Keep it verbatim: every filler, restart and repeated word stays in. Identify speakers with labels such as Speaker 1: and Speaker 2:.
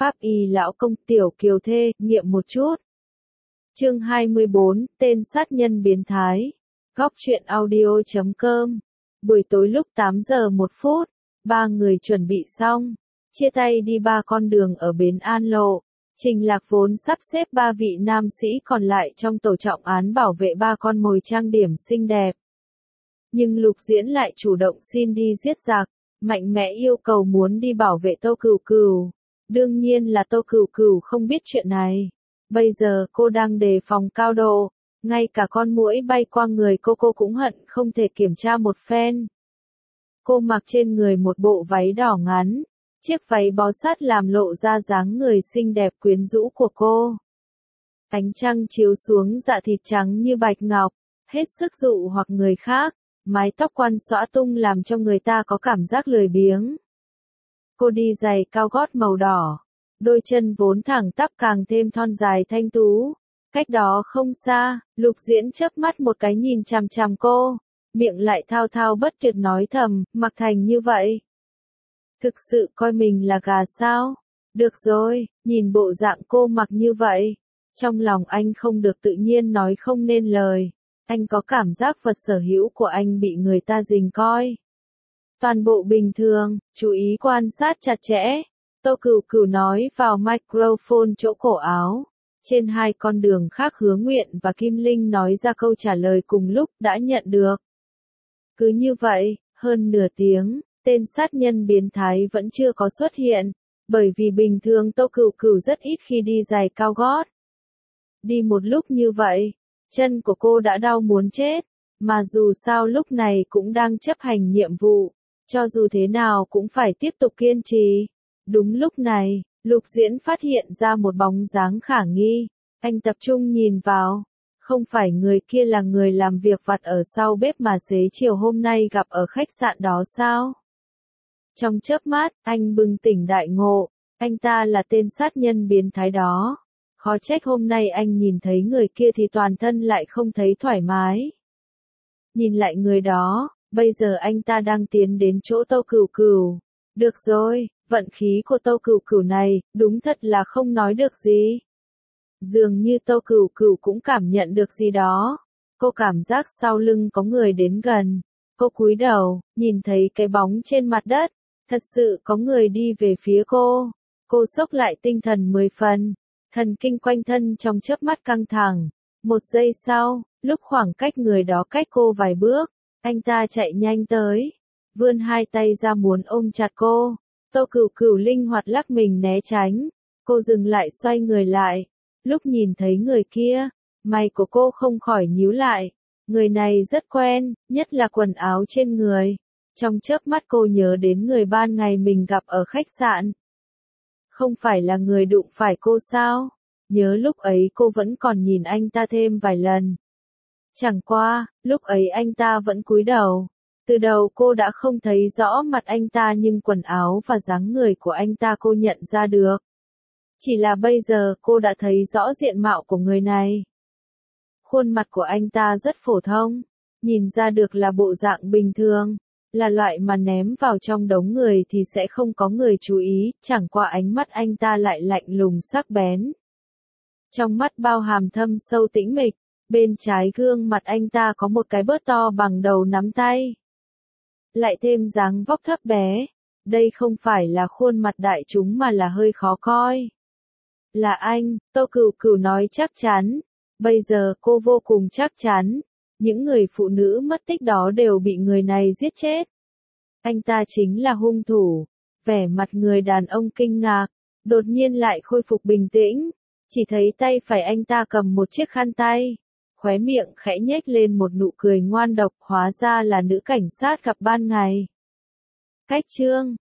Speaker 1: Pháp y lão công tiểu kiều thê, nghiệm một chút. Chương hai mươi bốn, tên sát nhân biến thái. Góc truyện audio chấm com. Buổi tối lúc tám giờ một phút, ba người chuẩn bị xong, chia tay đi ba con đường ở bến An Lộ. Trình Lạc vốn sắp xếp ba vị nam sĩ còn lại trong tổ trọng án bảo vệ ba con mồi trang điểm xinh đẹp. Nhưng Lục Diễn lại chủ động xin đi giết giặc, mạnh mẽ yêu cầu muốn đi bảo vệ Tô Cửu Cửu. Đương nhiên là Tô Cửu Cửu không biết chuyện này. Bây giờ cô đang đề phòng cao độ, ngay cả con muỗi bay qua người cô cô cũng hận không thể kiểm tra một phen. Cô mặc trên người một bộ váy đỏ ngắn, chiếc váy bó sát làm lộ ra dáng người xinh đẹp quyến rũ của cô. Ánh trăng chiếu xuống dạ thịt trắng như bạch ngọc, hết sức dụ hoặc người khác, mái tóc quăn xõa tung làm cho người ta có cảm giác lười biếng. Cô đi giày cao gót màu đỏ, đôi chân vốn thẳng tắp càng thêm thon dài thanh tú. Cách đó không xa, Lục Diễn chớp mắt một cái nhìn chằm chằm cô, miệng lại thao thao bất tuyệt nói thầm, mặc thành như vậy. Thực sự coi mình là gà sao? Được rồi, nhìn bộ dạng cô mặc như vậy. Trong lòng anh không được tự nhiên nói không nên lời. Anh có cảm giác vật sở hữu của anh bị người ta rình coi. Toàn bộ bình thường, chú ý quan sát chặt chẽ. Tô Cửu Cửu nói vào microphone chỗ cổ áo. Trên hai con đường khác Hứa Nguyện và Kim Linh nói ra câu trả lời cùng lúc đã nhận được. Cứ như vậy, hơn nửa tiếng, tên sát nhân biến thái vẫn chưa có xuất hiện, bởi vì bình thường Tô Cửu Cửu rất ít khi đi giày cao gót. Đi một lúc như vậy, chân của cô đã đau muốn chết, mà dù sao lúc này cũng đang chấp hành nhiệm vụ, cho dù thế nào cũng phải tiếp tục kiên trì. Đúng lúc này, Lục Diễn phát hiện ra một bóng dáng khả nghi, anh tập trung nhìn vào, không phải người kia là người làm việc vặt ở sau bếp mà xế chiều hôm nay gặp ở khách sạn đó sao? Trong chớp mắt, anh bừng tỉnh đại ngộ, anh ta là tên sát nhân biến thái đó. Khó trách hôm nay anh nhìn thấy người kia thì toàn thân lại không thấy thoải mái. Nhìn lại người đó, bây giờ anh ta đang tiến đến chỗ Tô Cửu Cửu. Được rồi, vận khí của Tô Cửu Cửu này, đúng thật là không nói được gì. Dường như Tô Cửu Cửu cũng cảm nhận được gì đó. Cô cảm giác sau lưng có người đến gần. Cô cúi đầu, nhìn thấy cái bóng trên mặt đất. Thật sự có người đi về phía cô. Cô xốc lại tinh thần mười phần. Thần kinh quanh thân trong chớp mắt căng thẳng. Một giây sau, lúc khoảng cách người đó cách cô vài bước, anh ta chạy nhanh tới. Vươn hai tay ra muốn ôm chặt cô. Tô Cửu Cửu linh hoạt lắc mình né tránh. Cô dừng lại xoay người lại. Lúc nhìn thấy người kia, mày của cô không khỏi nhíu lại. Người này rất quen, nhất là quần áo trên người. Trong chớp mắt cô nhớ đến người ban ngày mình gặp ở khách sạn. Không phải là người đụng phải cô sao? Nhớ lúc ấy cô vẫn còn nhìn anh ta thêm vài lần. Chẳng qua, lúc ấy anh ta vẫn cúi đầu. Từ đầu cô đã không thấy rõ mặt anh ta nhưng quần áo và dáng người của anh ta cô nhận ra được. Chỉ là bây giờ cô đã thấy rõ diện mạo của người này. Khuôn mặt của anh ta rất phổ thông, nhìn ra được là bộ dạng bình thường, là loại mà ném vào trong đống người thì sẽ không có người chú ý, chẳng qua ánh mắt anh ta lại lạnh lùng sắc bén. Trong mắt bao hàm thâm sâu tĩnh mịch, bên trái gương mặt anh ta có một cái bớt to bằng đầu nắm tay. Lại thêm dáng vóc thấp bé, đây không phải là khuôn mặt đại chúng mà là hơi khó coi. Là anh, Tô Cửu Cửu nói chắc chắn. Bây giờ cô vô cùng chắc chắn. Những người phụ nữ mất tích đó đều bị người này giết chết. Anh ta chính là hung thủ. Vẻ mặt người đàn ông kinh ngạc, đột nhiên lại khôi phục bình tĩnh. Chỉ thấy tay phải anh ta cầm một chiếc khăn tay. Khóe miệng khẽ nhếch lên một nụ cười ngoan độc, hóa ra là nữ cảnh sát gặp ban ngày. Cách chương